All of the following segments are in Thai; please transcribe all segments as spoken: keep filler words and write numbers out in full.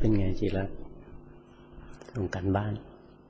เป็นไงจิรัตน์ส่งกันบ้าน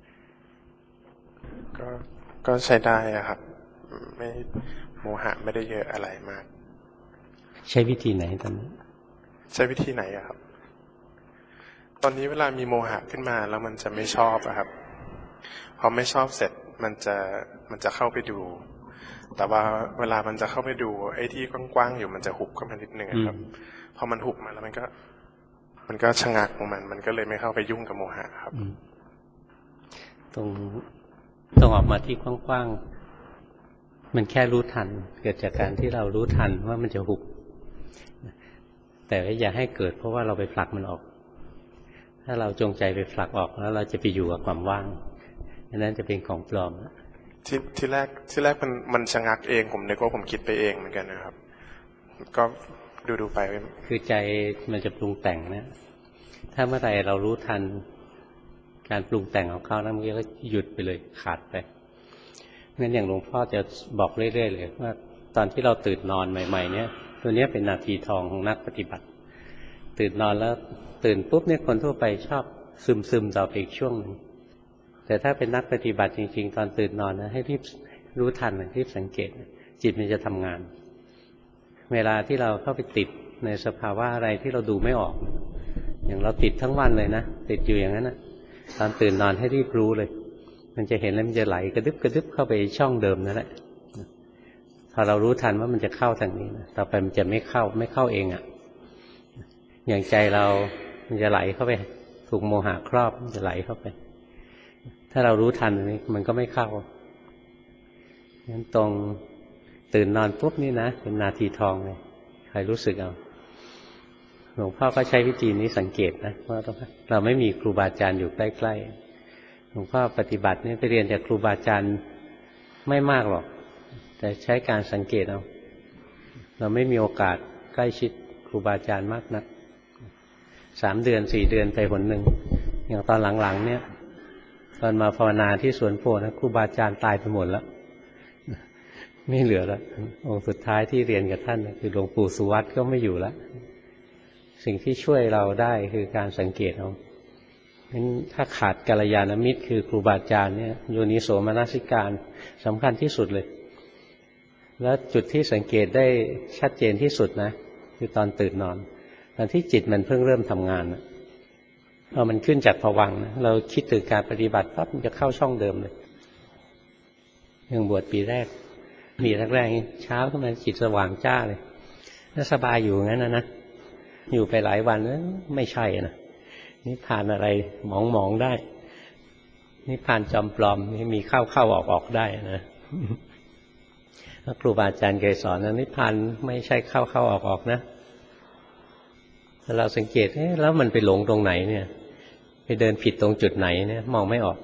ก็ก็ใช้ได้อะครับไม่โมหะไม่ได้เยอะอะไรมากใช้วิธีไหนตอนนี้ใช้วิธีไหนอะครับตอนนี้เวลามีโมหะขึ้นมาแล้วมันจะไม่ชอบอะครับพอไม่ชอบเสร็จมันจะมันจะเข้าไปดูแต่ว่าเวลามันจะเข้าไปดูไอ้ที่กว้างๆอยู่มันจะหุบเข้ามานิดนึงครับพอมันหุบมาแล้วมันก็มันก็ชะงักของมันมันก็เลยไม่เข้าไปยุ่งกับโมหะครับตรงตรงออกมาที่กว้างๆมันแค่รู้ทันเกิดจากการที่เรารู้ทันว่ามันจะหุบแต่อย่าให้เกิดเพราะว่าเราไปผลักมันออกถ้าเราจงใจไปผลักออกแล้วเราจะไปอยู่กับความว่างอันนั้นจะเป็นของปลอมที่ที่แรกที่แรกมันมันชะงักเองผมนึกว่าผมคิดไปเองเหมือนกันนะครับก็ดูดูไปคือใจมันจะปรุงแต่งนะถ้าเมื่อไหร่เรารู้ทันการปรุงแต่งของเขาแล้วมันก็หยุดไปเลยขาดไปงั้นอย่างหลวงพ่อจะบอกเรื่อยๆเลยว่าตอนที่เราตื่นนอนใหม่ๆเนี่ยตัวนี้เป็นนาทีทองของนักปฏิบัติตื่นนอนแล้วตื่นปุ๊บเนี่ยคนทั่วไปชอบซึมๆต่อไปอีกช่วงนึงแต่ถ้าเป็นนักปฏิบัติจริงๆตอนตื่นนอนนะให้รีบรู้ทันรีบสังเกตจิตมันจะทำงานเวลาที่เราเข้าไปติดในสภาวะอะไรที่เราดูไม่ออกอย่างเราติดทั้งวันเลยนะติดอยู่อย่างนั้นนะตอนตื่นนอนให้รีบรู้เลยมันจะเห็นแล้วมันจะไหลกระดึบกระดึบเข้าไปช่องเดิมนั่นแหละพอเรารู้ทันว่ามันจะเข้าทางนี้นะต่อไปมันจะไม่เข้าไม่เข้าเองอ่ะอย่างใจเรามันจะไหลเข้าไปถูกโมหะครอบมันจะไหลเข้าไปถ้าเรารู้ทันนี้มันก็ไม่เข้างั้นตรงตื่นนอนปุ๊บนี่นะเป็นนาทีทองเลยใครรู้สึกเอาหลวงพ่อก็ใช้วิธีนี้สังเกตนะว่าเราไม่มีครูบาอาจารย์อยู่ใกล้ๆหลวงพ่อปฏิบัตินี่ไปเรียนจากครูบาอาจารย์ไม่มากหรอกแต่ใช้การสังเกตเอาเราไม่มีโอกาสใกล้ชิดครูบาอาจารย์มากนักสามเดือนสี่เดือนไปหนหนึ่งอย่างตอนหลังๆเนี่ยตอนมาภาวนาที่สวนโพนะครูบาอาจารย์ตายไปหมดแล้วไม่เหลือแล้วองค์สุดท้ายที่เรียนกับท่านคือหลวงปู่สุวัตก็ไม่อยู่แล้วสิ่งที่ช่วยเราได้คือการสังเกตเอางั้นถ้าขาดกัลยาณมิตรคือครูบาอาจารย์เนี่ยโยนิโสมนสิการสำคัญที่สุดเลยแล้วจุดที่สังเกตได้ชัดเจนที่สุดนะคือตอนตื่นนอนตอนที่จิตมันเพิ่งเริ่มทำงานพอมันขึ้นจากภวังค์นะเราคิดถึงการปฏิบัติปั๊บมันจะเข้าช่องเดิมเลยอย่างบวชปีแรกมีแรกๆเช้าขึ้นมาจิตสว่างจ้าเลยแล้วสบายอยู่งั้นนะนะอยู่ไปหลายวันแล้วไม่ใช่นะนิพพานอะไรหมองๆได้นิพพานจอมปลอมนี่มีเข้าเข้าออกออกได้นะครูบาอาจารย์เคยสอนนะนิพพานไม่ใช่เข้าเข้าออกออกนะถ้าเราสังเกตเอ๊ะแล้วมันไปหลงตรงไหนเนี่ยไปเดินผิดตรงจุดไหนเนี่ยมองไม่ออก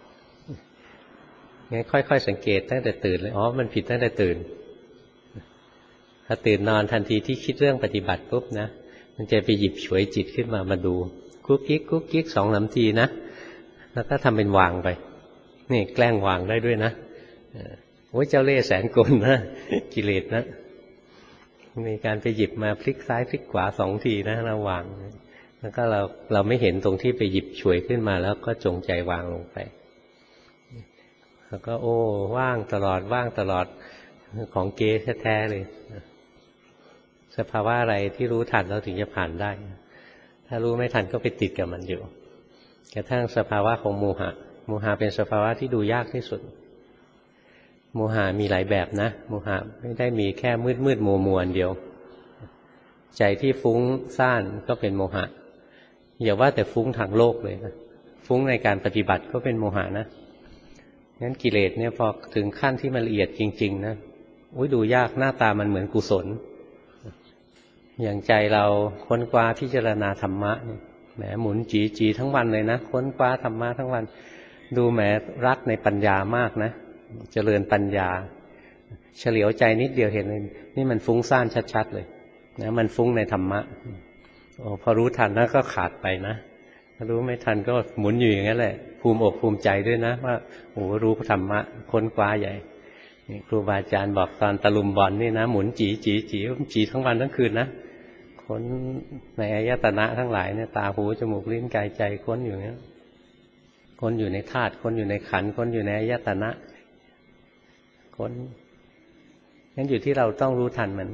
งั้นค่อยๆสังเกตตั้งแต่ตื่นเลยอ๋อมันผิดตั้งแต่ตื่นถ้าตื่นนอนทันทีที่คิดเรื่องปฏิบัติปุ๊บนะมันจะไปหยิบฉวยจิตขึ้นมามาดูกุ๊กกิ๊กกุ๊กกิ๊กสองสามทีนะแล้วก็ทำเป็นวางไปนี่แกล้งวางได้ด้วยนะโอ้ยเจ้าเล่ห์แสนกลนะกิเลสนะมีการไปหยิบมาพลิกซ้ายพลิกขวาสองทีนะเราวางแล้วก็เราเราไม่เห็นตรงที่ไปหยิบฉวยขึ้นมาแล้วก็จงใจวางลงไปแล้วก็โอ้ว่างตลอดว่างตลอดของเก๊แท้ๆเลยสภาวะอะไรที่รู้ทันเราถึงจะผ่านได้ถ้ารู้ไม่ทันก็ไปติดกับมันอยู่กระทั่งสภาวะของโมหะโมหะเป็นสภาวะที่ดูยากที่สุดโมหะมีหลายแบบนะโมหะไม่ได้มีแค่มืดมืดมัวมัวเดียวใจที่ฟุ้งซ่านก็เป็นโมหะอย่าว่าแต่ฟุ้งทางโลกเลยนะฟุ้งในการปฏิบัติก็เป็นโมหะนะงั้นกิเลสเนี่ยพอถึงขั้นที่มันละเอียดจริงๆนะอุ้ยดูยากหน้าตามันเหมือนกุศลอย่างใจเราค้นคว้าพิจารณาธรรมะเนี่ยแหมหมุนจีจีทั้งวันเลยนะค้นคว้าธรรมะทั้งวันดูแหมรักในปัญญามากนะเจริญปัญญาเฉลียวใจนิดเดียวเห็นเลยนี่มันฟุ้งซ่านชัดๆเลยนะมันฟุ้งในธรรมะโอ้พอรู้ทันแล้วก็ขาดไปนะถ้ารู้ไม่ทันก็หมุนอยู่อย่างนั้นแหละภูมิอกภูมิใจด้วยนะว่าโอ้รู้ธรรมะค้นคว้าใหญ่นี่ครูบาอาจารย์บอกตอนตะลุมบอลนี่นะหมุนจีจีจีจีทั้งวันทั้งคืนนะคค้นในอายตนะทั้งหลายเนี่ยตาหูจมูกลิ้นกายใจค้นอยู่เนี้ยค้นอยู่ในธาตุค้นอยู่ในขันธ์ค้นอยู่ในอายตนะค้นงั้นอยู่ที่เราต้องรู้ทันมัน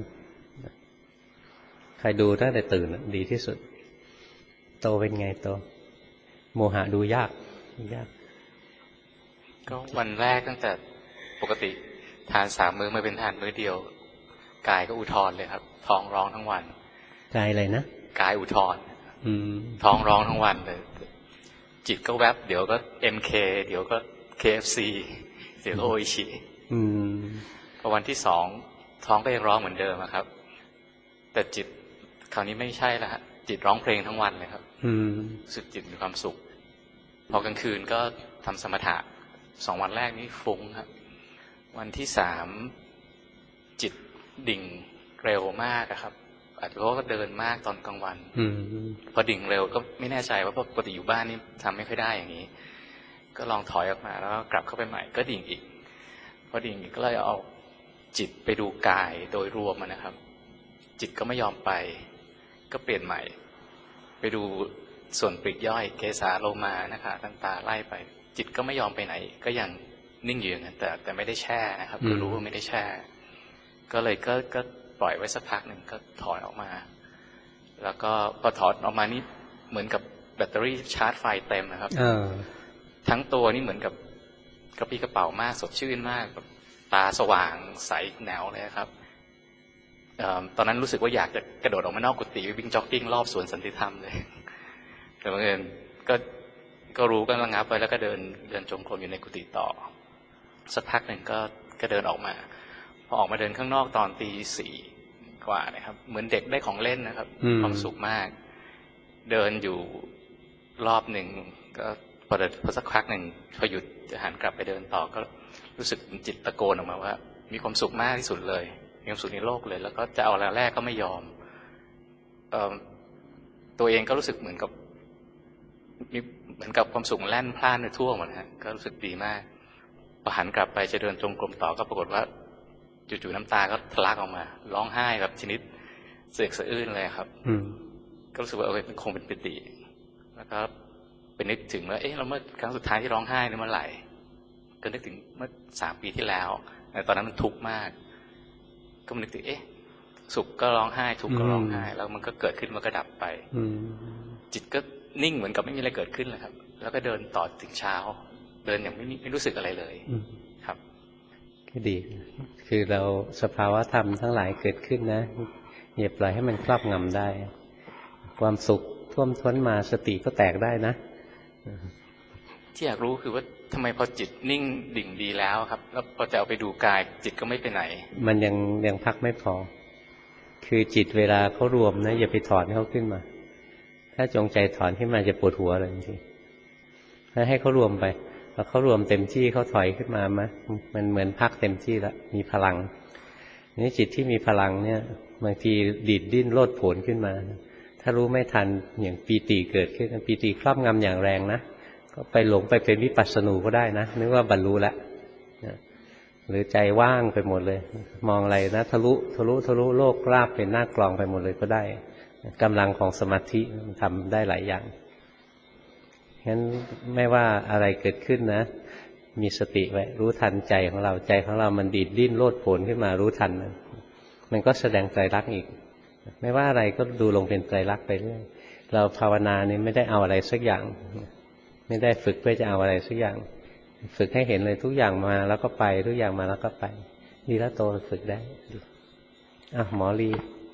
ใครดูตั้งแต่ตื่นดีที่สุดโตเป็นไงโตโมหะดูยากยากก็วันแรกตั้งแต่ปกติทานสามมื้อมาเป็นทานมื้อเดียวกายก็อุทธรเลยครับท้องร้องทั้งวันกายอะไรนะกายอุทธรท้องร้องทั้งวันเลยจิตก็แวบเดี๋ยวก็ เอ็ม เค เดี๋ยวก็ เค เอฟ ซี เดี๋ยวก็โออิชิพอวันที่สองท้องก็ยังร้องเหมือนเดิมครับแต่จิตคราวนี้ไม่ใช่แล้วฮะจิตร้องเพลงทั้งวันเลยครับรู้สึกจิตมีความสุขพอกลางคืนก็ทำสมถะสองวันแรกนี้ฟุ้งครับวันที่สามจิตดิ่งเร็วมากครับอาจจะเพราะว่าเดินมากตอนกลางวันพอดิ่งเร็วก็ไม่แน่ใจว่าปกติอยู่บ้านนี่ทำไม่ค่อยได้อย่างนี้ก็ลองถอยออกมาแล้วกลับเข้าไปใหม่ก็ดิ่งอีกพอดิ่งอีกก็เลยเอาจิตไปดูกายโดยรวมนะครับจิตก็ไม่ยอมไปก็เปลี่ยนใหม่ไปดูส่วนปลีกย่อยเกสาโลมานะคะตั้งตาไล่ไปจิตก็ไม่ยอมไปไหนก็ยังนิ่งอยู่อย่างนั้นแต่แต่ไม่ได้แช่นะครับก็รู้ว่าไม่ได้แช่ก็เลยก็ก็ปล่อยไว้สักพักหนึ่งก็ถอยออกมาแล้วก็พอถอดออกมานี่เหมือนกับแบตเตอรี่ชาร์จไฟเต็มนะครับทั้งตัวนี่เหมือนกับกระปรี้กระเป๋ามากสดชื่นมากตาสว่างใสแนวเลยครับตอนนั้นรู้สึกว่าอยากจะกระโดดออกมานอกกุฏิวิ่งจ็อกกิ้งรอบสวนสันติธรรมเลยแต่บังเอิญก็ก็รู้ก็ระงับไปแล้วก็เดินเดินจงกรมอยู่ในกุฏิต่อสักพักหนึ่งก็ก็เดินออกมาพอออกมาเดินข้างนอกตอนตีสี่กว่านะครับเหมือนเด็กได้ของเล่นนะครับความสุขมากเดินอยู่รอบหนึ่งก็พอเดินพอสักพักหนึ่งพอหยุดจะหันกลับไปเดินต่อก็รู้สึกจิตตะโกนออกมาว่ามีความสุขมากที่สุดเลยมีความสุขในโลกเลยแล้วก็จะเอาแล้วแรกก็ไม่ยอมเอ่อตัวเองก็รู้สึกเหมือนกับมีเหมือนกับความสุขแล่นพล่านในทั่วหมดฮะก็รู้สึกดีมากพอหันกลับไปจะเดินจงกรมต่อก็ปรากฏว่าจู่ๆน้ำตาก็ทะลักออกมาร้องไห้แบบชนิดเสียกสะอื้นเลยครับก็รู้สึกว่าเออคงเป็นปิติแล้วก็ไปนึกถึงว่าเอ๊ะเราเมื่อครั้งสุดท้ายที่ร้องไห้นี่เมื่อไหร่ก็นึกถึงเมื่อสามปีที่แล้วแต่ตอนนั้นมันทุกข์มากก็นึกถึงเอ๊ะสุขก็ร้องไห้ทุกข์ก็ร้องไห้แล้วมันก็เกิดขึ้นมันก็ดับไปจิตก็นิ่งเหมือนกับไม่มีอะไรเกิดขึ้นเลยครับแล้วก็เดินต่อถึงเช้าเดินอย่างไม่ไม่รู้สึกอะไรเลยครับก็ดีคือเราสภาวะธรรมทั้งหลายเกิดขึ้นนะอย่าปล่อยให้มันครอบงำได้ความสุขท่วมท้นมาสติก็แตกได้นะที่อยากรู้คือว่าทำไมพอจิตนิ่งดิ่งดีแล้วครับแล้วพอจะเอาไปดูกายจิตก็ไม่ไปไหนมันยังยังพักไม่พอคือจิตเวลาเขารวมนะอย่าไปถอนเขาขึ้นมาถ้าจงใจถอนขึ้นมาจะปวดหัวเลยจริงๆถ้าให้เขารวมไปพอเขารวมเต็มที่เขาถอยขึ้นมามั้ยมันเหมือนพักเต็มที่แล้วมีพลังนี่จิตที่มีพลังเนี่ยบางทีดีดดิ้นโลดโผนขึ้นมาถ้ารู้ไม่ทันอย่างปีติเกิดขึ้นปีติครอบงำอย่างแรงนะก็ไปหลงไปเป็นวิปัสสนูก็ได้นะนึกว่าบรรลุแล้วหรือใจว่างไปหมดเลยมองอะไรนะทะลุทะลุทะลุโลกราบเป็นหน้ากลองไปหมดเลยก็ได้กำลังของสมาธิมันทำได้หลายอย่างงั้นไม่ว่าอะไรเกิดขึ้นนะมีสติไว้รู้ทันใจของเราใจของเรามันดีดดิ้นโลดโผนขึ้นมารู้ทันมันมันก็แสดงไตรลักษณ์อีกไม่ว่าอะไรก็ดูลงเป็นไตรลักษณ์ไปเรื่อยเราภาวนานี่ไม่ได้เอาอะไรสักอย่างไม่ได้ฝึกเพื่อจะเอาอะไรสักอย่างฝึกให้เห็นเลยทุกอย่างมาแล้วก็ไปทุกอย่างมาแล้วก็ไปดีแล้วโตฝึกได้อ่ะหมอลี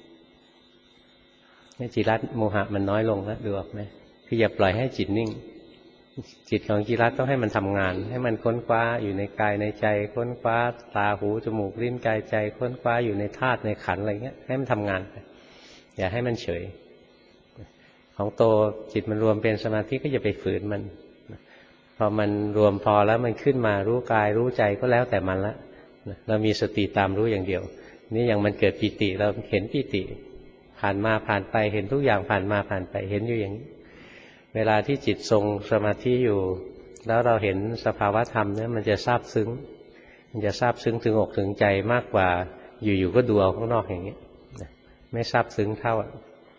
นี่จิรัตโมหะมันน้อยลงแล้วดูออกไหมคืออย่าปล่อยให้จิตนิ่งจิตของจิรัตต้องให้มันทำงานให้มันค้นคว้าอยู่ในกายในใจค้นคว้าตาหูจมูกลิ้นกายใจค้นคว้าอยู่ในธาตุในขันธ์อะไรเงี้ยให้มันทำงานไปอย่าให้มันเฉยของโตจิตมันรวมเป็นสมาธิก็อย่าไปฝืนมันพอมันรวมพอแล้วมันขึ้นมารู้กายรู้ใจก็แล้วแต่มันละเรามีสติตามรู้อย่างเดียวนี่อย่างมันเกิดปิติเราเห็นปิติผ่านมาผ่านไปเห็นทุกอย่างผ่านมาผ่านไปเห็นอยู่อย่างนี้เวลาที่จิตทรงสมาธิอยู่แล้วเราเห็นสภาวะธรรมเนี่ยมันจะซาบซึ้งมันจะซาบซึ้งถึงอกถึงใจมากกว่าอยู่ๆก็ดูเอาข้างนอกอย่างนี้ไม่ซาบซึ้งเท่า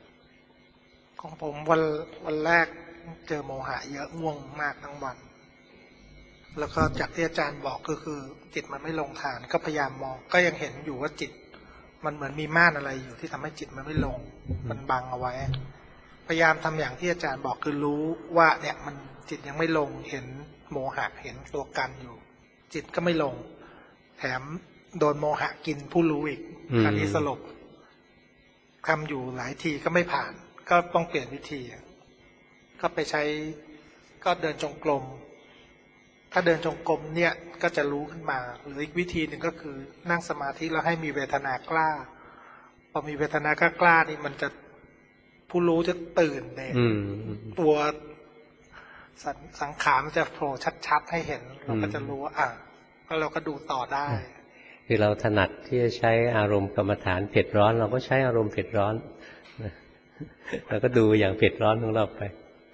ของผมวันวันแรกเจอโมหะเยอะง่วงมากทั้งวันแล้วก็จากที่อาจารย์บอกก็คือจิตมันไม่ลงฐานก็พยายามมองก็ยังเห็นอยู่ว่าจิตมันเหมือนมีม่านอะไรอยู่ที่ทำให้จิตมันไม่ลงมันบังเอาไว้พยายามทำอย่างที่อาจารย์บอกคือรู้ว่าเนี่ยมันจิตยังไม่ลงเห็นโมหะเห็นตัวกันอยู่จิตก็ไม่ลงแถมโดนโมหะกินผู้รู้อีกคราวนี้สลบทำอยู่หลายทีก็ไม่ผ่านก็ต้องเปลี่ยนวิธีก็ไปใช้ก็เดินจงกรมถ้าเดินจงกรมเนี่ยก็จะรู้ขึ้นมาหรืออีกวิธีหนึ่งก็คือนั่งสมาธิแล้วให้มีเวทนากล้าพอมีเวทนากล้ากล้านี่มันจะผู้รู้จะตื่นเนี่ยตัวสังขารมันจะโผล่ชัดๆให้เห็นเราก็จะรู้ว่าอ่ะแล้วเราก็ดูต่อได้คือเราถนัดที่จะใช้อารมณ์กรรมฐานเผ็ดร้อนเราก็ใช้อารมณ์เผ็ดร้อนเราก็ดูอย่างเผ็ดร้อนของเราไป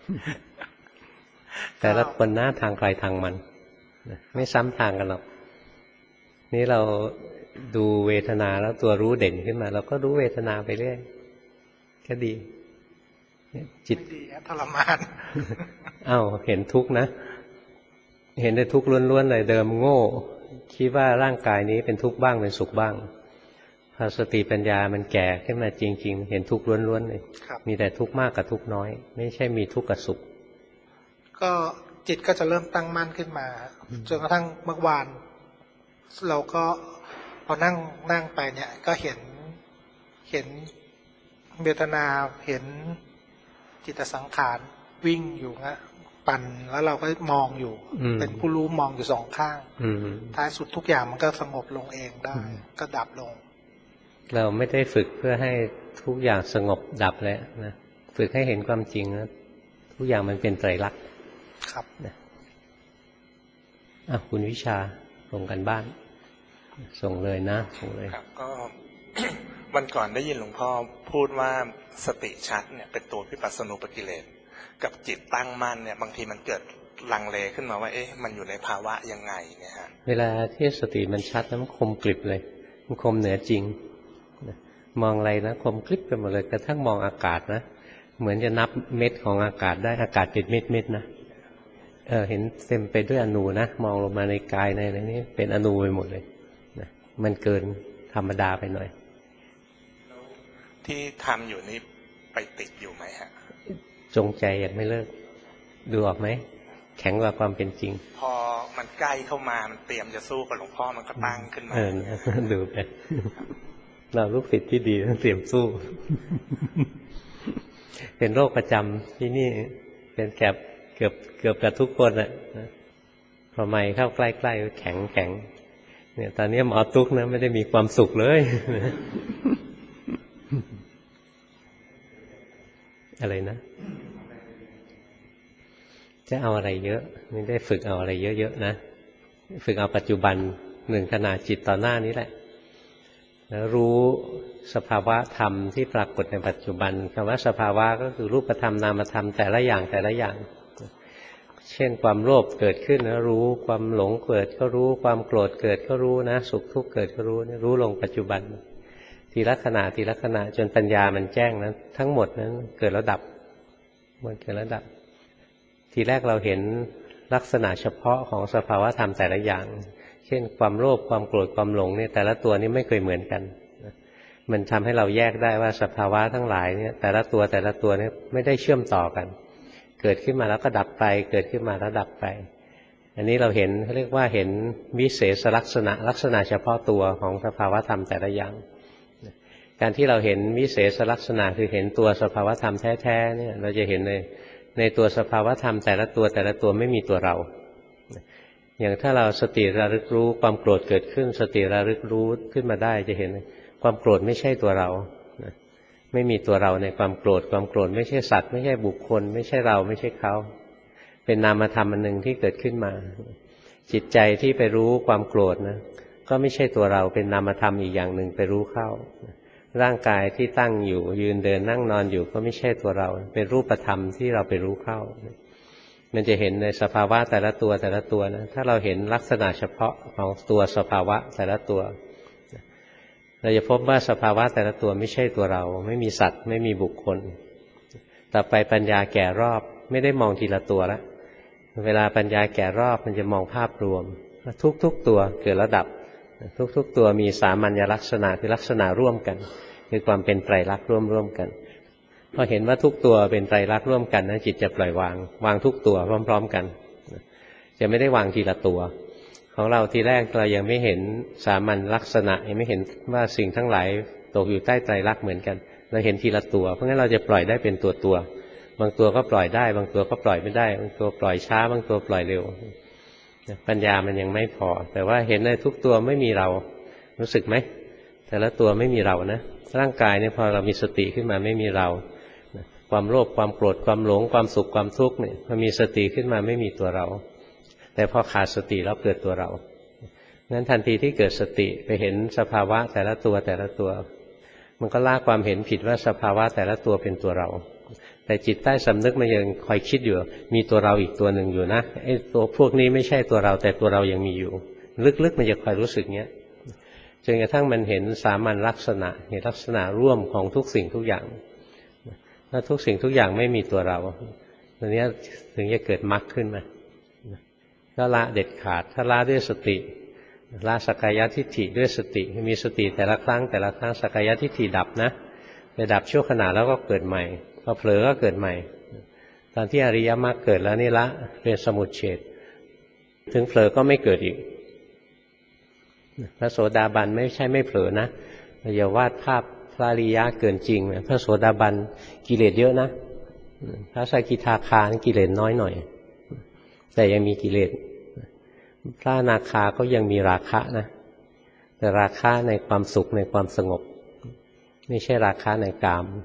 แต่ละคนหน้าทางใครทางมันไม่ซ้ำทางกันหรอกนี่เราดูเวทนาแล้วตัวรู้เด่นขึ้นมาเราก็รู้เวทนาไปเรื่อยก็ดีจิตดีทรมานอ้าวเห็นทุกข์นะเห็นได้ทุกข์ล้วนๆเลยเดิมโง่คิดว่าร่างกายนี้เป็นทุกข์บ้างเป็นสุขบ้างพอสติปัญญามันแก่ขึ้นมาจริงๆเห็นทุกข์ล้วนๆเลยมีแต่ทุกข์มากกับทุกข์น้อยไม่ใช่มีทุกข์กับสุขก็จิตก็จะเริ่มตั้งมั่นขึ้นมาจนกระทั่งเมื่อวานเราก็พอนั่งนั่งไปเนี่ยก็เห็นเห็นเวทนาเห็นจิตสังขารวิ่งอยู่นะปั่นแล้วเราก็มองอยู่เป็นผู้รู้มองอยู่สองข้างท้ายสุดทุกอย่างมันก็สงบลงเองได้ก็ดับลงเราไม่ได้ฝึกเพื่อให้ทุกอย่างสงบดับแล้วนะฝึกให้เห็นความจริงนะทุกอย่างมันเป็นไตรลักษณ์ครับนะอ่ะคุณวิชาส่งกันบ้านส่งเลยนะส่งเลยครับก็ วันก่อนได้ยินหลวงพ่อพูดว่าสติชัดเนี่ยเป็นตัววิปัสสนูปกิเลสกับจิตตั้งมั่นเนี่ยบางทีมันเกิดลังเลขึ้นมาว่าเอ๊ะมันอยู่ในภาวะยังไงเนี่ยฮะเวลาที่สติมันชัดแล้วมันคมกริบเลยมันคมเหนือจริงมองอะไรนะคมกริบไปหมดเลยกระทั่งมองอากาศนะเหมือนจะนับเม็ดของอากาศได้อากาศเป็นเม็ดเม็ดนะเออเห็นเต็มไปด้วยอนูนะมองลงมาในกายในอะไรนี้เป็นอนูไปหมดเลยนะมันเกินธรรมดาไปหน่อยที่ทำอยู่นี่ไปติดอยู่ไหมฮะจงใจยังไม่เลิกดูออกไหมแข็งกว่าความเป็นจริงพอมันใกล้เข้ามามันเตรียมจะสู้กับหลวงพ่อมันก็ตั้งขึ้นมาเออดูไปเราลูกศิษย์ที่ดีต้องเตรียมสู้เป็นโรคประจำที่นี่เป็นแกบเกือบเกือบกับทุกคนอ่ะพอไม่เข้าใกล้ๆแข็งแข็งเนี่ยตอนนี้หมอตุ๊กนะไม่ได้มีความสุขเลยอะไรนะจะเอาอะไรเยอะไม่ได้ฝึกเอาอะไรเยอะๆนะฝึกเอาปัจจุบันหนึ่งขณะจิตต่อหน้านี้แหละแล้วรู้สภาวะธรรมที่ปรากฏในปัจจุบันคำว่าสภาวะก็คือรูปธรรมนามธรรมแต่ละอย่างแต่ละอย่างเช่นความโลภเกิดขึ้นแล้วรู้ความหลงเกิดก็รู้ความโกรธเกิดก็รู้นะสุขทุกข์เกิดก็รู้รู้ลงปัจจุบันทีละขณะทีละขณะจนปัญญามันแจ้งนั้นทั้งหมดนั้นเกิดแล้วดับมันเกิดแล้วดับทีแรกเราเห็นลักษณะเฉพาะของสภาวะธรรมแต่ละอย่างเช่นความโลภความโกรธความหลงเนี่ยแต่ละตัวนี้ไม่เคยเหมือนกันมันทำให้เราแยกได้ว่าสภาวะทั้งหลายเนี่ยแต่ละตัวแต่ละตัวเนี่ยไม่ได้เชื่อมต่อกันเกิดขึ้นมาแล้วก็ดับไปเกิดขึ้นมาแล้วดับไปอันนี้เราเห็นเขาเรียกว่าเห็นวิเศษลักษณะลักษณะเฉพาะตัวของสภาวะธรรมแต่ละอย่างการที่เราเห็นวิเศษลักษณะคือเห็นตัวสภาวะธรรมแท้ๆเนี่ยเราจะเห็นในในตัวสภาวะธรรมแต่ละตัวแต่ละตัวไม่มีตัวเราอย่างถ้าเราสติระลึกรู้ความโกรธเกิดขึ้นสติระลึกรู้ขึ้นมาได้จะเห็นความโกรธไม่ใช่ตัวเราไม่มีตัวเราในความโกรธความโกรธไม่ใช่สัตว์ไม่ใช่บุคคลไม่ใช่เราไม่ใช่เขาเป็นนามธรรมอันหนึ่งที่เกิดขึ้นมาจิตใจที่ไปรู้ความโกรธนะก็ไม่ใช่ตัวเราเป็นนามธรรมอีกอย่างหนึ่งไปรู้เข้าร่างกายที่ตั้งอยู่ยืนเดินนั่งนอนอยู่ก็ไม่ใช่ตัวเราเป็นรูปธรรมที่เราไปรู้เข้ามันจะเห็นในสภาวะแต่ละตัวแต่ละตัวนะถ้าเราเห็นลักษณะเฉพาะของตัวสภาวะแต่ละตัวเราจะพบว่าสภาวะแต่ละตัวไม่ใช่ตัวเราไม่มีสัตว์ไม่มีบุคคลต่อไปปัญญาแก่รอบไม่ได้มองทีละตัวแล้วเวลาปัญญาแก่รอบมันจะมองภาพรวมทุกๆตัวเกิดระดับทุกๆตัวมีสามัญลักษณะคือลักษณะร่วมกันคือความเป็นไตรลักษณ์ร่วมๆกันพอเห็นว่าทุกตัวเป็นไตรลักษณ์ร่วมกันนะจิตจะปล่อยวางวางทุกตัวพร้อมๆกันจะไม่ได้วางทีละตัวของเราทีแรกเรายังไม่เห็นสามัญลักษณะยังไม่เห็นว่าสิ่งทั้งหลายตกอยู่ใต้ไตรลักษณ์เหมือนกันเราเห็นทีละตัวเพราะงั้นเราจะปล่อยได้เป็นตัวตัวบางตัวก็ปล่อยได้บางตัวก็ปล่อยไม่ได้บางตัวปล่อยช้าบางตัวปล่อยเร็วปัญญามันยังไม่พอแต่ว่าเห็นในทุกตัวไม่มีเรารู้สึกไหมแต่ละตัวไม่มีเรานะร่างกายเนี่ยพอเรามีสติขึ้นมาไม่มีเราความโลภความโกรธความหลงความสุขความทุกข์เนี่ยพอมีสติขึ้นมาไม่มีตัวเราแต่พอขาดสติแล้วเกิดตัวเรางั้นทันทีที่เกิดสติไปเห็นสภาวะแต่ละตัวแต่ละตัวมันก็ละความเห็นผิดว่าสภาวะแต่ละตัวเป็นตัวเราแต่จิตใต้สำนึกมันยังคอยคิดอยู่มีตัวเราอีกตัวหนึ่งอยู่นะไอ้ตัวพวกนี้ไม่ใช่ตัวเราแต่ตัวเรายังมีอยู่ลึกๆมันจะคอยรู้สึกเงี้ยจนกระทั่งมันเห็นสามัญลักษณะเห็นลักษณะร่วมของทุกสิ่งทุกอย่างถ้าทุกสิ่งทุกอย่างไม่มีตัวเราตรงนี้ถึงจะเกิดมรรคขึ้นมาก็ละเด็ดขาดถ้าละด้วยสติละสักกายทิฏฐิด้วยสติมีสติแต่ละครั้งแต่ละครั้งสักกายทิฏฐิดับนะไปดับชั่วขณะแล้วก็เกิดใหม่พอเผลอก็เกิดใหม่ตอนที่อริยมรรคเกิดแล้วนี่ละเป็นสมุจเฉทถึงเผลอก็ไม่เกิดอีกพระโสดาบันไม่ใช่ไม่เผลอนะอย่าวาดภาพพระอริยะเกินจริงพระโสดาบันกิเลสเยอะนะพระสกิทาคากิเลสน้อยหน่อยแต่ยังมีกิเลสพระอนาคาก็ยังมีราคะนะแต่ราคะในความสุขในความสงบไม่ใช่ราคะในกาม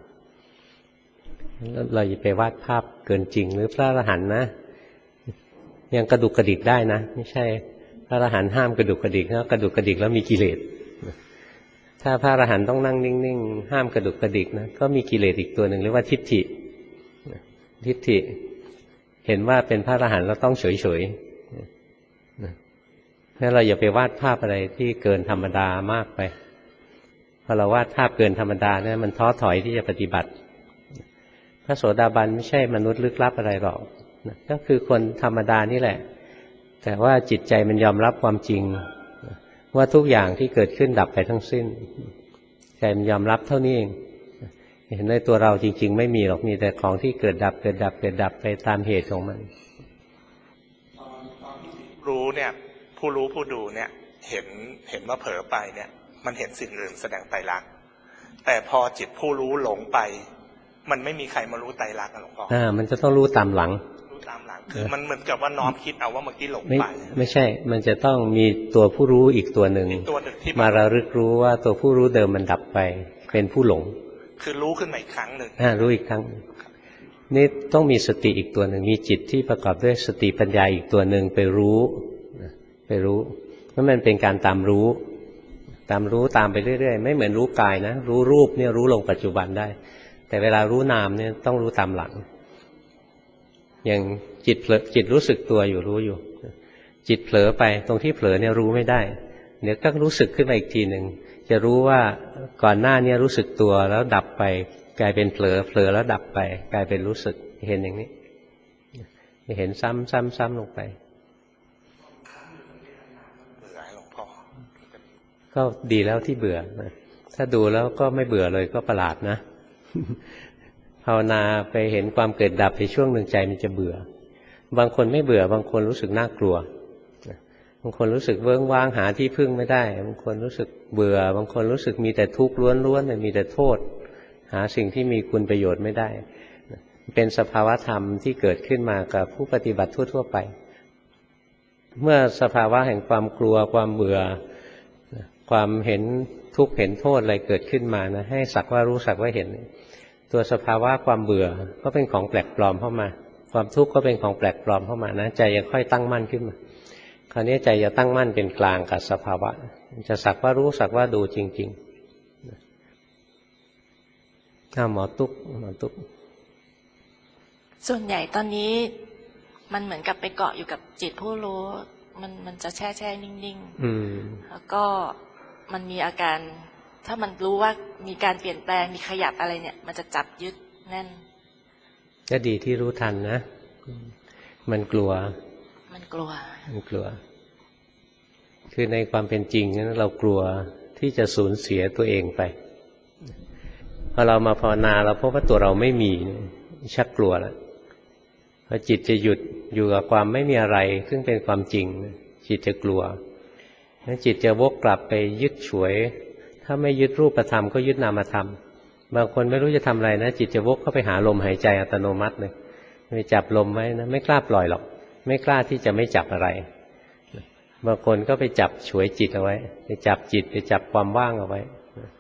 เราอย่าไปวาดภาพเกินจริงหรือพระอรหันต์นะยังกระดุกกระดิกได้นะไม่ใช่พระอรหันต์ห้ามกระดุกกระดิกแล้วกระดุกกระดิกแล้วมีกิเลสถ้าพระอรหันต์ต้องนั่งนิ่งๆห้ามกระดุกกระดิกนะก็มีกิเลสอีกตัวหนึ่งเรียกว่าทิฏฐิทิฏฐิเห็นว่าเป็นพระอรหันต์แล้วต้องเฉยๆงั้นเราอย่าไปวาดภาพอะไรที่เกินธรรมดามากไปพอเราวาดภาพเกินธรรมดาเนี่ยมันท้อถอยที่จะปฏิบัติพระโสดาบันไม่ใช่มนุษย์ลึกลับอะไรหรอกก็คือคนธรรมดานี่แหละแต่ว่าจิตใจมันยอมรับความจริงว่าทุกอย่างที่เกิดขึ้นดับไปทั้งสิ้นใจมันยอมรับเท่านี้เองเห็นในตัวเราจริงๆไม่มีหรอกมีแต่ของที่เกิดดับเกิดดับเกิดดับไปตามเหตุของมันรู้เนี่ยผู้รู้ผู้ดูเนี่ยเห็นเห็นว่าเผลอไปเนี่ยมันเห็นสิ่งอื่นแสดงไตรลักษณ์แต่พอจิตผู้รู้หลงไปมันไม่มีใครมารู้ไตรลักษณ์หรอกพ่ออ่ามันจะต้องรู้ตามหลังรู้ตามหลังคือมันเหมือนกับว่าน้อมคิดเอาว่าเมื่อกี้หลงไปไม่ใช่มันจะต้องมีตัวผู้รู้อีกตัวหนึ่งมาระลึกรู้ว่าตัวผู้รู้เดิมมันดับไปเป็นผู้หลงคือรู้ขึ้นมาอีกครั้งหนึ่งอ่ารู้อีกครั้งนี่ต้องมีสติอีกตัวหนึ่งมีจิตที่ประกอบด้วยสติปัญญาอีกตัวหนึ่งไปรู้ไปรู้เพราะมันเป็นการตามรู้ตามรู้ตามไปเรื่อยๆไม่เหมือนรู้กายนะรู้รูปเนี่ยรู้ลงปัจจุบันได้แต่เวลารู้นามเนี่ยต้องรู้ตามหลังอย่างจิตเผลอจิตรู้สึกตัวอยู่รู้อยู่จิตเผลอไปตรงที่เผลอเนี่ยรู้ไม่ได้เดี๋ยวก็รู้สึกขึ้นมาอีกทีหนึ่งจะรู้ว่าก่อนหน้านี้รู้สึกตัวแล้วดับไปกลายเป็นเผลอเผลอแล้วดับไปกลายเป็นรู้สึกเห็นอย่างนี้เห็นซ้ำซ้ำซ้ำลงไปก็ดีแล้วที่เบื่อนะถ้าดูแล้วก็ไม่เบื่อเลยก็ประหลาดนะภาวนาไปเห็นความเกิดดับในช่วงหนึ่งใจมันจะเบื่อบางคนไม่เบื่อบางคนรู้สึกน่ากลัวบางคนรู้สึกเวิ้งว้างหาที่พึ่งไม่ได้บางคนรู้สึกเบื่อบางคนรู้สึกมีแต่ทุกข์ล้วนๆมีแต่โทษหาสิ่งที่มีคุณประโยชน์ไม่ได้เป็นสภาวะธรรมที่เกิดขึ้นมากับผู้ปฏิบัติทั่วๆไปเมื่อสภาวะแห่งความกลัวความเบื่อความเห็นทุกข์เห็นโทษอะไรเกิดขึ้นมานะให้สักว่ารู้สักว่าเห็นตัวสภาวะความเบื่อก็เป็นของแปลกปลอมเข้ามาความทุกข์ก็เป็นของแปลกปลอมเข้ามานะใจจะค่อยตั้งมั่นขึ้นมาคราวนี้ใจจะตั้งมั่นเป็นกลางกับสภาวะจะสักว่ารู้สักว่าดูจริงๆถ้าหมอตุ๊กหมอตุ๊กส่วนใหญ่ตอนนี้มันเหมือนกับไปเกาะอยู่กับจิตผู้รู้มันมันจะแช่แช่นิ่งๆแล้วก็มันมีอาการถ้ามันรู้ว่ามีการเปลี่ยนแปลงมีขยับอะไรเนี่ยมันจะจับยึดแน่นก็ดีที่รู้ทันนะมันกลัวมันกลัวมันกลัวคือในความเป็นจริงนั้นเรากลัวที่จะสูญเสียตัวเองไปพอเรามาภาวนาเราพบว่าตัวเราไม่มีชักกลัวแล้วพอจิตจะหยุดอยู่กับความไม่มีอะไรซึ่งเป็นความจริงจิตจะกลัวแล้วจิตจะวกกลับไปยึดฉวยถ้าไม่ยึดรูปธรรมก็ยึดนามธรรมบางคนไม่รู้จะทำอะไรนะจิตจะวกเข้าไปหาลมหายใจอัตโนมัติเลยไปจับลมไว้นะไม่กล้าปล่อยหรอกไม่กล้าที่จะไม่จับอะไรบางคนก็ไปจับฉวยจิตเอาไว้ไปจับจิตไปจับความว่างเอาไว้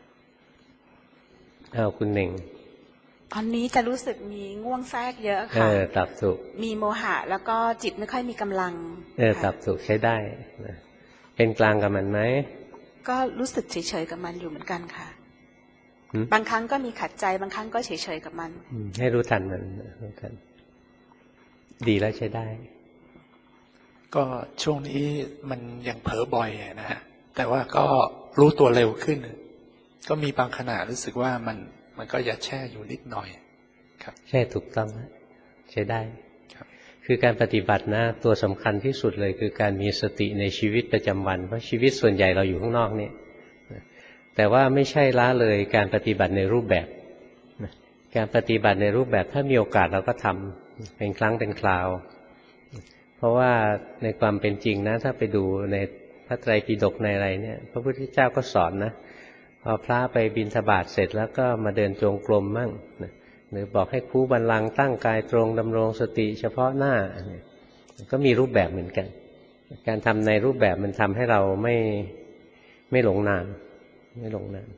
อ้าวคุณหนึ่งตอนนี้จะรู้สึกมีง่วงแทรกเยอะค่ะเออตับสุขมีโมหะแล้วก็จิตไม่ค่อยมีกำลังเออตับสุขใช้ได้เป็นกลางกับมันไหมก็รู้สึกเฉยๆกับมันอยู่เหมือนกันค่ะบางครั้งก็มีขัดใจบางครั้งก็เฉยๆกับมันให้รู้ทันมันรู้ทันดีแล้วใช้ได้ก็ช่วงนี้มันยังเผลอบ่อยนะฮะแต่ว่าก็รู้ตัวเร็วขึ้นก็มีบางขณะรู้สึกว่ามันมันก็อย่าแช่อยู่นิดหน่อยครับแช่ถูกต้องใช้ได้คือการปฏิบัตินะตัวสำคัญที่สุดเลยคือการมีสติในชีวิตประจำวันเพราะชีวิตส่วนใหญ่เราอยู่ข้างนอกนี่แต่ว่าไม่ใช่ละเลยการปฏิบัติในรูปแบบการปฏิบัติในรูปแบบถ้ามีโอกาสเราก็ทำเป็นครั้งเป็นคราวเพราะว่าในความเป็นจริงนะถ้าไปดูในพระไตรปิฎกในอะไรเนี่ยพระพุทธเจ้าก็สอนนะพอพระไปบิณฑบาตเสร็จแล้วก็มาเดินจงกรมมั่งหรือบอกให้คู่บัลลังก์ตั้งกายตรงดำรงสติเฉพาะหน้าก็มีรูปแบบเหมือนกันการทำในรูปแบบมันทำให้เราไม่ไม่หลงนานไม่หลงนาน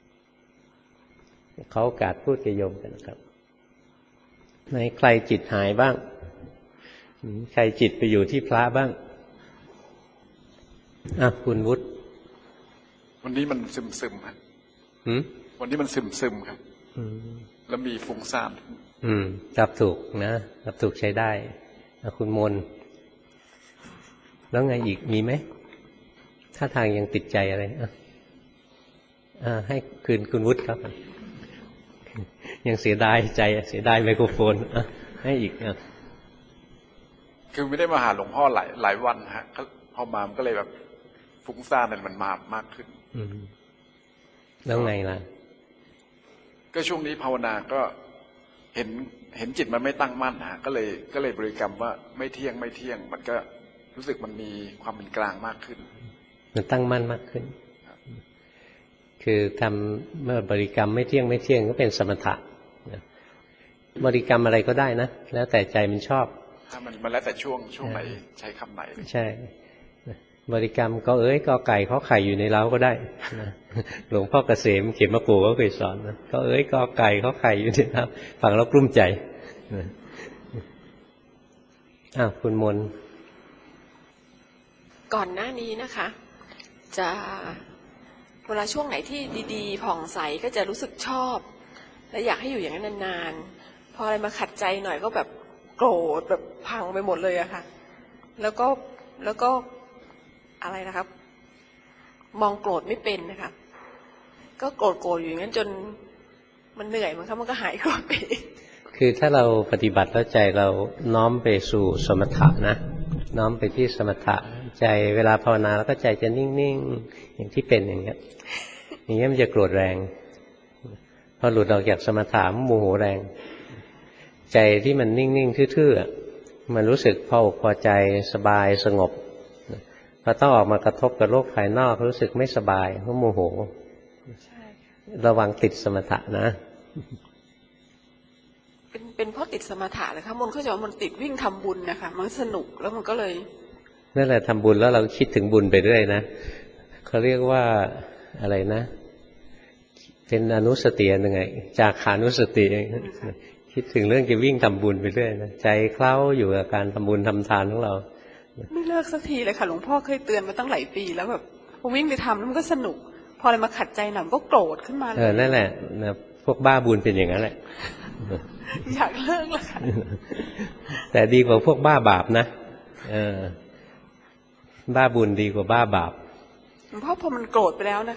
เขาโอกาสพูดกับโยมกันนะครับไหนใครจิตหายบ้างใครจิตไปอยู่ที่พระบ้างอ่ะคุณวุฒิวันนี้มันซึมซึมครับวันนี้มันซึมซึมครับแล้วมีฟุ้งซ่านอืมจับถูกนะจับถูกใช้ได้คุณมนแล้วไงอีกมีไหมถ้าทางยังติดใจอะไรอ่ะอ่าให้คืนคุณวุฒิครับยังเสียดายใจเสียดายไมโครโฟนอ่ะให้อีกอ่ะคือไม่ได้มาหาหลวงพ่อหลายหลายวันฮะพอมามันก็เลยแบบฟุ้งซ่านมันมามากขึ้นแล้วไงล่ะก็ช่วงนี้ภาวนาก็เห็นเห็นจิตมันไม่ตั้งมั่นฮะก็เลยก็เลยบริกรรมว่าไม่เที่ยงไม่เที่ยงมันก็รู้สึกมันมีความเป็นกลางมากขึ้นมันตั้งมั่นมากขึ้นคือทำเมื่อบริกรรมไม่เที่ยงไม่เที่ยงก็เป็นสมถะบริกรรมอะไรก็ได้นะแล้วแต่ใจมันชอบถ้ามันมันแล้วแต่ช่วงช่วงไหนใช้คำไหนใช่บริกรรมก็เอ้ยก็ไก่เขาไข่อยู่ในเล้าก็ได้หลวงพ่อเกษมเขียนมาปู่ก็เคยสอนนะก็เอ้ยก็ไก่เขาไข่อยู่ในเล้าฟังแล้วกลุ้มใจอ้าวคุณมนก่อนหน้านี้นะคะจะเวลาช่วงไหนที่ดีๆผ่องใสก็จะรู้สึกชอบและอยากให้อยู่อย่างนั้นนานๆพออะไรมาขัดใจหน่อยก็แบบโกรธแบบพังไปหมดเลยอะค่ะแล้วก็แล้วก็อะไรนะครับมองโกรธไม่เป็นนะคะก็โกรธโกรธอยู่อย่างนั้นจนมันเหนื่อยมันครับมันก็หายโกรธไปคือถ้าเราปฏิบัติแล้วใจเราน้อมไปสู่สมถะนะน้อมไปที่สมถะใจเวลาภาวนาแล้วก็ใจจะนิ่งๆอย่างที่เป็นอย่างเงี้ยอย่างเงี้ยมันจะโกรธแรงพอหลุดออกจากสมถะมันโมโหแรงใจที่มันนิ่งๆทื่อๆมันรู้สึกพออกพอใจสบายสงบพอต้องออกมากระทบกับโลกภายนอกรู้สึกไม่สบายเพราะโมโหระวังติดสมถะนะเป็นเป็นเพราะติดสมถะเลยค่ะมันเข้าใจว่ามันติดวิ่งทำบุญนะคะมันสนุกแล้วมันก็เลยนั่นแหละทำบุญแล้วเราคิดถึงบุญไปเรื่อยนะเขาเรียกว่าอะไรนะเป็นอนุสติยังไงจากขานุสติคิดถึงเรื่องจะวิ่งทำบุญไปเรื่อยนะใจเคล้าอยู่กับการทำบุญทำทานของเราไม่เลิกสักทีเลยค่ะหลวงพ่อเคยเตือนมาตั้งหลายปีแล้วแบบพอวิ่งไปทำแล้วมันก็สนุกพออะไรมาขัดใจหน่อยก็โกรธขึ้นมาเลยเออนั่นแหละนะพวกบ้าบุญเป็นอย่างนั้นแหละอยากเลิกแล้วค่ะแต่ดีกว่าพวกบ้าบาปนะเออบ้าบุญดีกว่าบ้าบาปหลวงพ่อพอมันโกรธไปแล้วนะคะ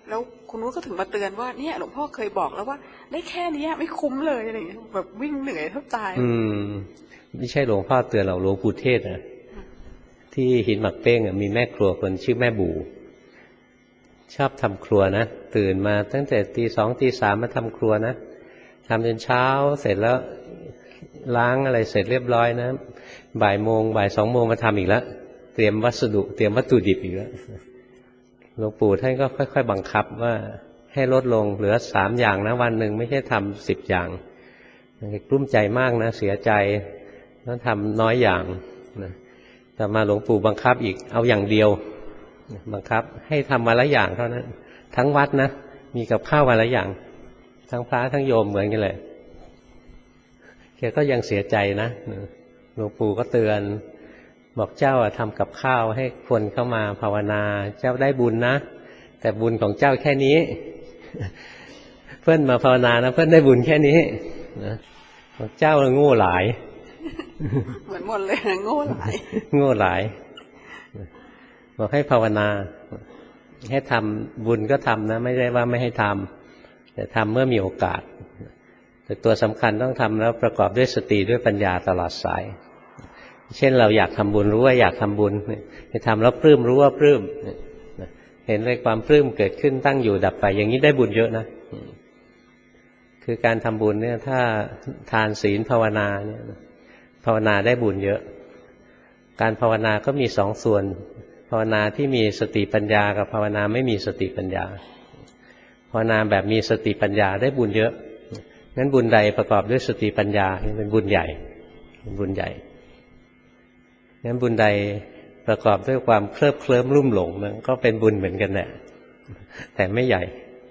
แล้วคุณนุ้ยก็ถึงมาเตือนว่าเนี่ยหลวงพ่อเคยบอกแล้วว่าได้แค่นี้ไม่คุ้มเลยอะไรอย่างเงี้ยแบบวิ่งเหนื่อยแทบตายอืมไม่ใช่หลวงพ่อเตือนหรอกหลวงปู่เทศนะที่หินหมักเป้งมีแม่ครัวคนชื่อแม่บูชอบทำครัวนะตื่นมาตั้งแต่ตีสองตีสามมาทำครัวนะทำจนเช้าเสร็จแล้วล้างอะไรเสร็จเรียบร้อยนะบ่ายโมงบ่ายสองโมงมาทำอีกแล้วเตรียมวัสดุเตรียมวัตถุดิบอีกแล้วหลวงปู่ท่านก็ค่อยๆบังคับว่าให้ลดลงเหลือสามอย่างนะวันหนึ่งไม่ใช่ทำสิบอย่างกลุ้มใจมากนะเสียใจต้องทำน้อยอย่างนะแต่มาหลวงปู่บังคับอีกเอาอย่างเดียวบังคับให้ทำวันละอย่างเท่านั้นทั้งวัดนะมีกับข้าววันละอย่างทั้งพระทั้งโยมเหมือนกันเลยแกก็ยังเสียใจนะหลวงปู่ก็เตือนบอกเจ้าทำกับข้าวให้คนเข้ามาภาวนาเจ้าได้บุญนะแต่บุญของเจ้าแค่นี้เพื่อนมาภาวนานะเพื่อนได้บุญแค่นี้นะบอกเจ้าโง่หลายเหมือนหมดเลยโง่หลายโง่หลายบอกให้ภาวนาให้ทำบุญก็ทำนะไม่ได้ว่าไม่ให้ทำแต่ทำเมื่อมีโอกาสแต่ตัวสำคัญต้องทำแล้วประกอบด้วยสติด้วยปัญญาตลอดสายเช่นเราอยากทำบุญรู้ว่าอยากทำบุญไปทำแล้วปลื้มรู้ว่าปลื้มเห็นเลยความปลื้มเกิดขึ้นตั้งอยู่ดับไปอย่างนี้ได้บุญเยอะนะคือการทำบุญเนี่ยถ้าทานศีลภาวนาเนี่ยภาวนาได้บุญเยอะการภาวนาก็มีสองส่วนภาวนาที่มีสติปัญญากับภาวนาไม่มีสติปัญญาภาวนาแบบมีสติปัญญาได้บุญเยอะงั้นบุญใดประกอบด้วยสติปัญญาเป็นบุญใหญ่เป็นบุญใหญ่งั้นบุญใดประกอบด้วยความเคลิบเคลิ้มลุ่มหลงมันก็เป็นบุญเหมือนกันแหละแต่ไม่ใหญ่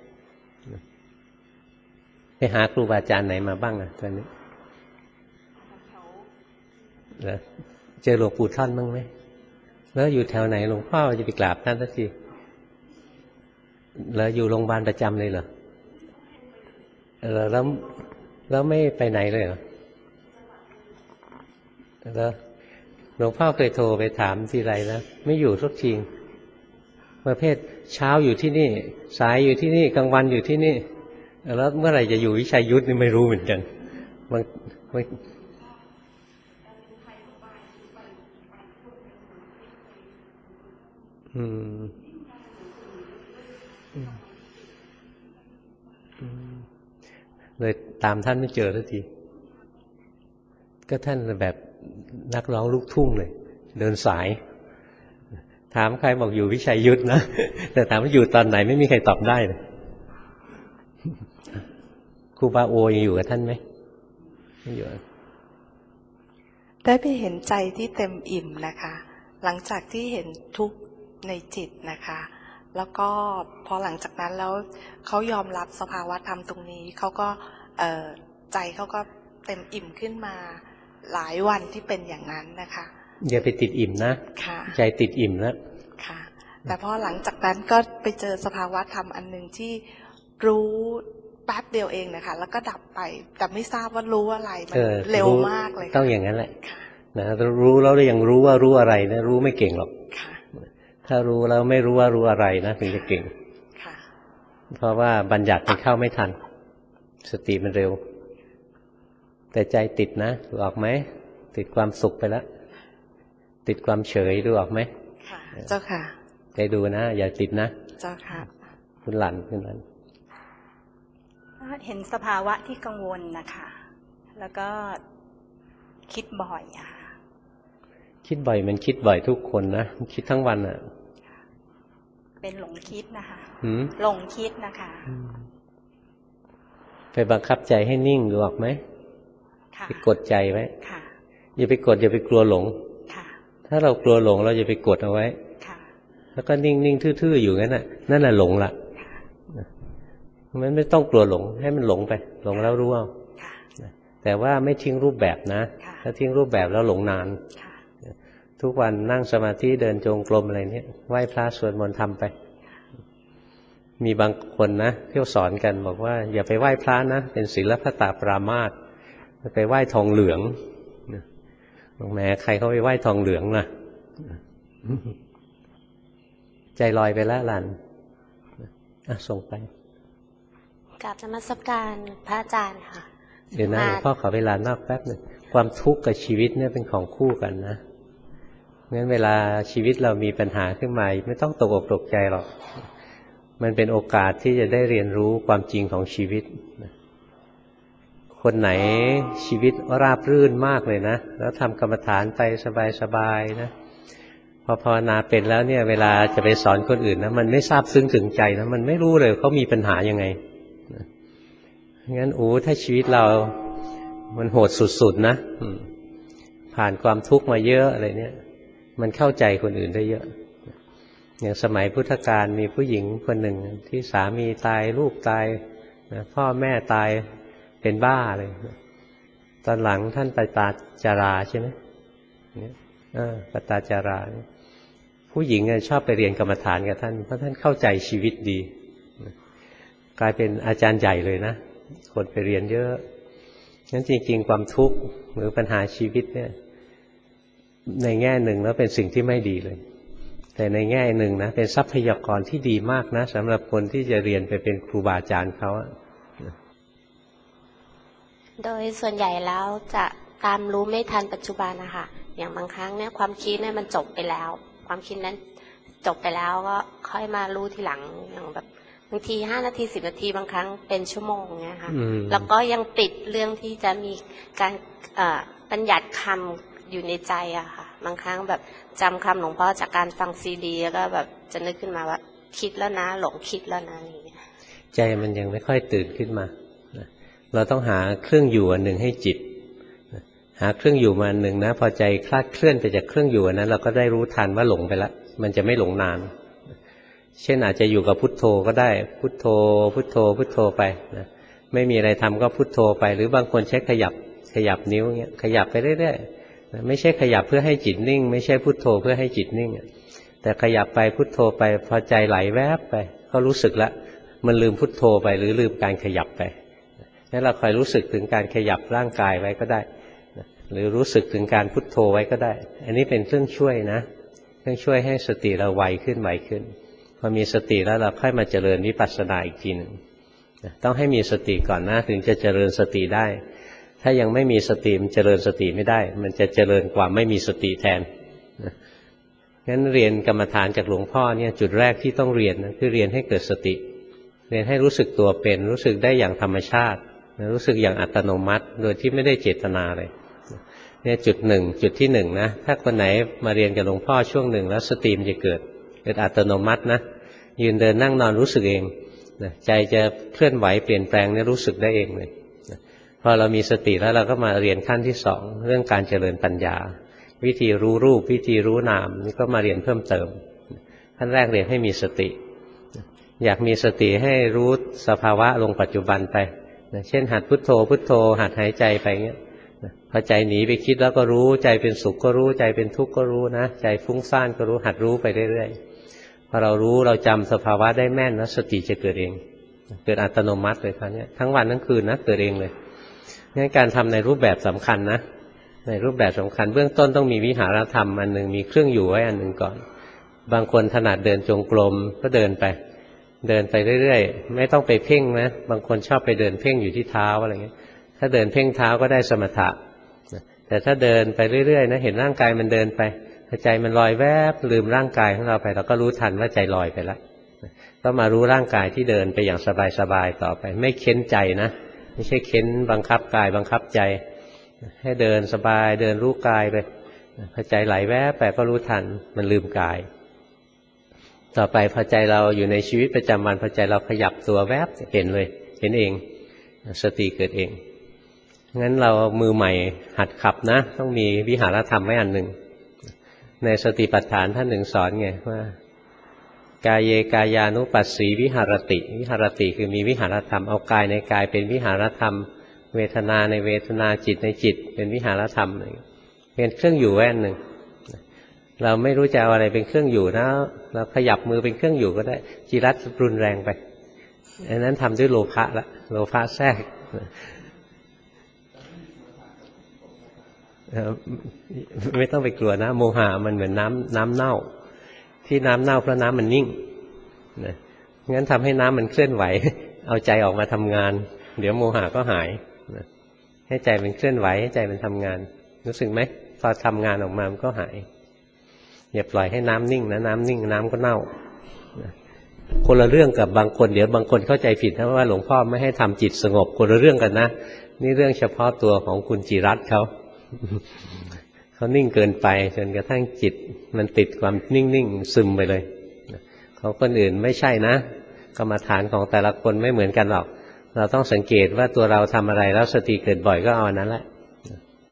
ไปหาครูบาอาจารย์ไหนมาบ้างอะตอนนี้แล้วเจอหลวงปู่ท่านบ้างไหมแล้วอยู่แถวไหนหลวงพ่อจะไปกราบท่านสักทีแล้วอยู่โรงพยาบาลประจำเลยเหรอแล้วแล้วไม่ไปไหนเลยเหรอแล้วหลวงพ่อเคยโทรไปถามทีไรนะไม่อยู่สักทีประเภทเช้าอยู่ที่นี่สายอยู่ที่นี่กลางวันอยู่ที่นี่แล้วเมื่อไหร่จะอยู่วิชัยยุทธนี่ไม่รู้เหมือนกันบางบางอืมเลยตามท่านไม่เจอสักทีก็ท่านแบบนักร้องลูกทุ่งเลยเดินสายถามใครบอกอยู่วิชัยยุทธนะแต่ถามว่าอยู่ตอนไหนไม่มีใครตอบได้เลยครูบาโอยังอยู่กับท่านไหมไม่อยู่ได้ไปเห็นใจที่เต็มอิ่มนะคะหลังจากที่เห็นทุกข์ในจิตนะคะแล้วก็พอหลังจากนั้นแล้วเขายอมรับสภาวะธรรมตรงนี้เขาก็ใจเขาก็เต็มอิ่มขึ้นมาหลายวันที่เป็นอย่างนั้นนะคะอย่าไปติดอิ่มนะใจติดอิ่มแล้วค่ะแต่พอหลังจากนั้นก็ไปเจอสภาวะธรรมอันหนึ่งที่รู้แป๊บเดียวเองนะคะแล้วก็ดับไปแต่ไม่ทราบว่ารู้อะไรมันเร็วมากเลยต้องอย่างนั้นแหละนะรู้แล้วยังรู้ว่ารู้อะไรนะรู้ไม่เก่งหรอกถ้ารู้แล้วไม่รู้ว่ารู้อะไรนะถึงจะเก่งเพราะว่าบัญญัติมันเข้าไม่ทันสติมันเร็วแต่ใจติดนะดูออกไหมติดความสุขไปแล้วติดความเฉยดูออกไหมค่ะเจ้าค่ะใจดูนะอย่าติดนะเจ้าค่ะคุณหลันคุณหลันเห็นสภาวะที่กังวลนะคะแล้วก็คิดบ่อยอะคิดบ่อยมันคิดบ่อยทุกคนนะคิดทั้งวันอ่ะเป็นหลงคิดนะคะหลงคิดนะคะไปบังคับใจให้นิ่งดูออกไหมไปกดใจไว้อย่าไปกดอย่าไปกลัวหลงถ้าเรากลัวหลงเราอย่าไปกดเอาไว้แล้วก็นิ่งนิ่งทื่อๆอยู่งั้นน่ะนั่นแหละหลงละมันไม่ต้องกลัวหลงให้มันหลงไปหลงแล้วรู้เอาแต่ว่าไม่ทิ้งรูปแบบนะถ้าทิ้งรูปแบบแล้วหลงนานทุกวันนั่งสมาธิเดินจงกรมอะไรเนี่ยไหว้พระสวดมนต์ทำไปมีบางคนนะเที่ยวสอนกันบอกว่าอย่าไปไหว้พระนะเป็นศีลพัตตปรามาสไปไหว้ทองเหลืองแหมใครเขาไปไหว้ทองเหลืองล่ะใจลอยไปแล้วหลันอ่ะส่งไปกราบนมัสการพระอาจารย์ค่ะเดี๋ยวนะหลวงพ่อขอเวลานอกแป๊บหนึ่งความทุกข์กับชีวิตเนี่ยเป็นของคู่กันนะงั้นเวลาชีวิตเรามีปัญหาขึ้นมาไม่ต้องตกอกตกใจหรอกมันเป็นโอกาสที่จะได้เรียนรู้ความจริงของชีวิตคนไหนชีวิตราบรื่นมากเลยนะแล้วทำกรรมฐานไปสบายๆนะพอภาวนาเป็นแล้วเนี่ยเวลาจะไปสอนคนอื่นนะมันไม่ทราบซึ้งถึงใจนะมันไม่รู้เลยเขามีปัญหายังไงงั้นโอ้ถ้าชีวิตเรามันโหดสุดๆนะผ่านความทุกข์มาเยอะอะไรเนี่ยมันเข้าใจคนอื่นได้เยอะอย่างสมัยพุทธกาลมีผู้หญิงคนหนึ่งที่สามีตายลูกตายนะพ่อแม่ตายเป็นบ้าเลยตอนหลังท่านปตาจาราใช่ไหมเนี่ยปตาจาราผู้หญิงชอบไปเรียนกรรมฐานกับท่านเพราะท่านเข้าใจชีวิตดีกลายเป็นอาจารย์ใหญ่เลยนะคนไปเรียนเยอะงั้นจริงๆความทุกข์หรือปัญหาชีวิตเนี่ยในแง่หนึ่งแล้วเป็นสิ่งที่ไม่ดีเลยแต่ในแง่หนึ่งนะเป็นทรัพยากรที่ดีมากนะสำหรับคนที่จะเรียนไปเป็นครูบาอาจารย์เขาโดยส่วนใหญ่แล้วจะตามรู้ไม่ทันปัจจุบันนะคะอย่างบางครั้งเนี่ยความคิดเนี่ยมันจบไปแล้วความคิดนั้นจบไปแล้วก็ค่อยมารู้ทีหลังอย่างแบบบางทีห้านาทีสิบนาทีบางครั้งเป็นชั่วโมงเนี่ยค่ะแล้วก็ยังติดเรื่องที่จะมีการบัญญัติคำอยู่ในใจอะค่ะบางครั้งแบบจำคำหลวงพ่อจากการฟังซีดีแล้วก็แบบจะนึกขึ้นมาว่าคิดแล้วนะหลงคิดแล้วนะนี่ใจมันยังไม่ค่อยตื่นขึ้นมาเราต้องหาเครื่องอยู่อันหนึ่งให้จิตหาเครื่องอยู่มาอันหนึ่งนะพอใจคลาดเคลื่อนไปจากเครื่องอยู่อันนั้นเราก็ได้รู้ทันว่าหลงไปแล้วมันจะไม่หลงนานเช่นอาจจะอยู่กับพุทโธก็ได้พุทโธพุทโธพุทโธไปนะไม่มีอะไรทำก็พุทโธไปหรือบางคนใช้ขยับขยับนิ้วเงี้ยขยับไปเรื่อยๆนะไม่ใช่ขยับเพื่อให้จิตนิ่งไม่ใช่พุทโธเพื่อให้จิตนิ่งแต่ขยับไปพุทโธไปพอใจไหลแวบไปก็รู้สึกแล้วมันลืมพุทโธไปหรือลืมการขยับไปงั้นเราคอยรู้สึกถึงการขยับร่างกายไว้ก็ได้หรือรู้สึกถึงการพุทโธไว้ก็ได้อันนี้เป็นเครื่องช่วยนะเครื่องช่วยให้สติเราไวขึ้นไวขึ้นพอมีสติแล้วเราค่อยมาเจริญวิปัสสนาอีกทีหนึ่งต้องให้มีสติก่อนนะถึงจะเจริญสติได้ถ้ายังไม่มีสติมันเจริญสติไม่ได้มันจะเจริญกว่าไม่มีสติแทนงั้นเรียนกรรมฐานจากหลวงพ่อเนี่ยจุดแรกที่ต้องเรียนนะคือเรียนให้เกิดสติเรียนให้รู้สึกตัวเป็นรู้สึกได้อย่างธรรมชาติรู้สึกอย่างอัตโนมัติโดยที่ไม่ได้เจตนาเลยเนี่ยจุดหนึ่งจุดที่หนึ่งนะถ้าคนไหนมาเรียนกับหลวงพ่อช่วงหนึ่งแล้วสติมันจะเกิดเกิดอัตโนมัตินะยืนเดินนั่งนอนรู้สึกเองนะใจจะเคลื่อนไหวเปลี่ยนแปลงเนี่ยรู้สึกได้เองเลยนะพอเรามีสติแล้วเราก็มาเรียนขั้นที่สองเรื่องการเจริญปัญญาวิธีรู้รูปวิธีรู้นามนี่ก็มาเรียนเพิ่มเติมขั้นแรกเรียนให้มีสติอยากมีสติให้รู้สภาวะลงปัจจุบันไปนะเช่นหัดพุทโธพุทโธหัดหายใจไปเงี้ยนะพอใจหนีไปคิดแล้วก็รู้ใจเป็นสุขก็รู้ใจเป็นทุกข์ก็รู้นะใจฟุ้งซ่านก็รู้หัดรู้ไปเรื่อยๆพอเรารู้เราจำสภาวะได้แม่นแล้วสติจะเกิดเองเกิดอัตโนมัติเลยคราวนี้ทั้งวันทั้งคืนนะเกิดเองเลยงั้นการทำในรูปแบบสำคัญนะในรูปแบบสำคัญเบื้องต้นต้องมีวิหารธรรมอันหนึ่งมีเครื่องอยู่ไว้อันหนึ่งก่อนบางคนถนัดเดินจงกรมก็เดินไปเดินไปเรื่อยๆไม่ต้องไปเพ่งนะบางคนชอบไปเดินเพ่งอยู่ที่เท้าอะไรเงี้ยถ้าเดินเพ่งเท้าก็ได้สมถะแต่ถ้าเดินไปเรื่อยๆนะเห็นร่างกายมันเดินไปใจมันลอยแวบลืมร่างกายของเราไปเราก็รู้ทันว่าใจลอยไปแล้วก็มารู้ร่างกายที่เดินไปอย่างสบายๆต่อไปไม่เค้นใจนะไม่ใช่เค้นบังคับกายบังคับใจให้เดินสบายเดินรู้กายไปพอใจไหลแวบไปก็รู้ทันมันลืมกายต่อไปพอใจเราอยู่ในชีวิตประจำวันพอใจเราขยับตัวแวบเห็นเลยเห็นเองสติเกิดเองงั้นเรามือใหม่หัดขับนะต้องมีวิหารธรรมไว้อันหนึ่งในสติปัฏฐานท่านหนึ่งสอนไงว่ากายเยกายานุปัสสีวิหารติวิหารติคือมีวิหารธรรมเอากายในกายเป็นวิหารธรรมเวทนาในเวทนาจิตในจิตเป็นวิหารธรรมเป็นเครื่องอยู่ไว้อันหนึ่งเราไม่รู้จะเอาอะไรเป็นเครื่องอยู่นะเราขยับมือเป็นเครื่องอยู่ก็ได้จิรัตรุนแรงไปอันนั้นทำด้วยโลภะละโลภะแทรกไม่ต้องไปกลัวนะโมหะมันเหมือนน้ำน้ำเน่าที่น้ำเน่าเพราะน้ำมันนิ่งนะงั้นทำให้น้ำมันเคลื่อนไหว เอาใจออกมาทำงานเดี๋ยวโมหะก็หายให้ใจมันเคลื่อนไหวให้ใจมันทำงานรู้สึกไหมพอทำงานออกมามันก็หายอย่าปล่อยให้น้ำนิ่งนะน้ำนิ่งน้ำก็เน่าคนละเรื่องกับบางคนเดี๋ยวบางคนเข้าใจผิดนะว่าหลวงพ่อไม่ให้ทำจิตสงบคนละเรื่องกันนะนี่เรื่องเฉพาะตัวของคุณจิรัตน์เขา เขานิ่งเกินไปจนกระทั่งจิตมันติดความนิ่งๆซึมไปเลยของคนอื่นไม่ใช่นะกรรมฐานของแต่ละคนไม่เหมือนกันหรอกเราต้องสังเกตว่าตัวเราทำอะไรแล้วสติเกิดบ่อยก็เอาอันนั้นแหละ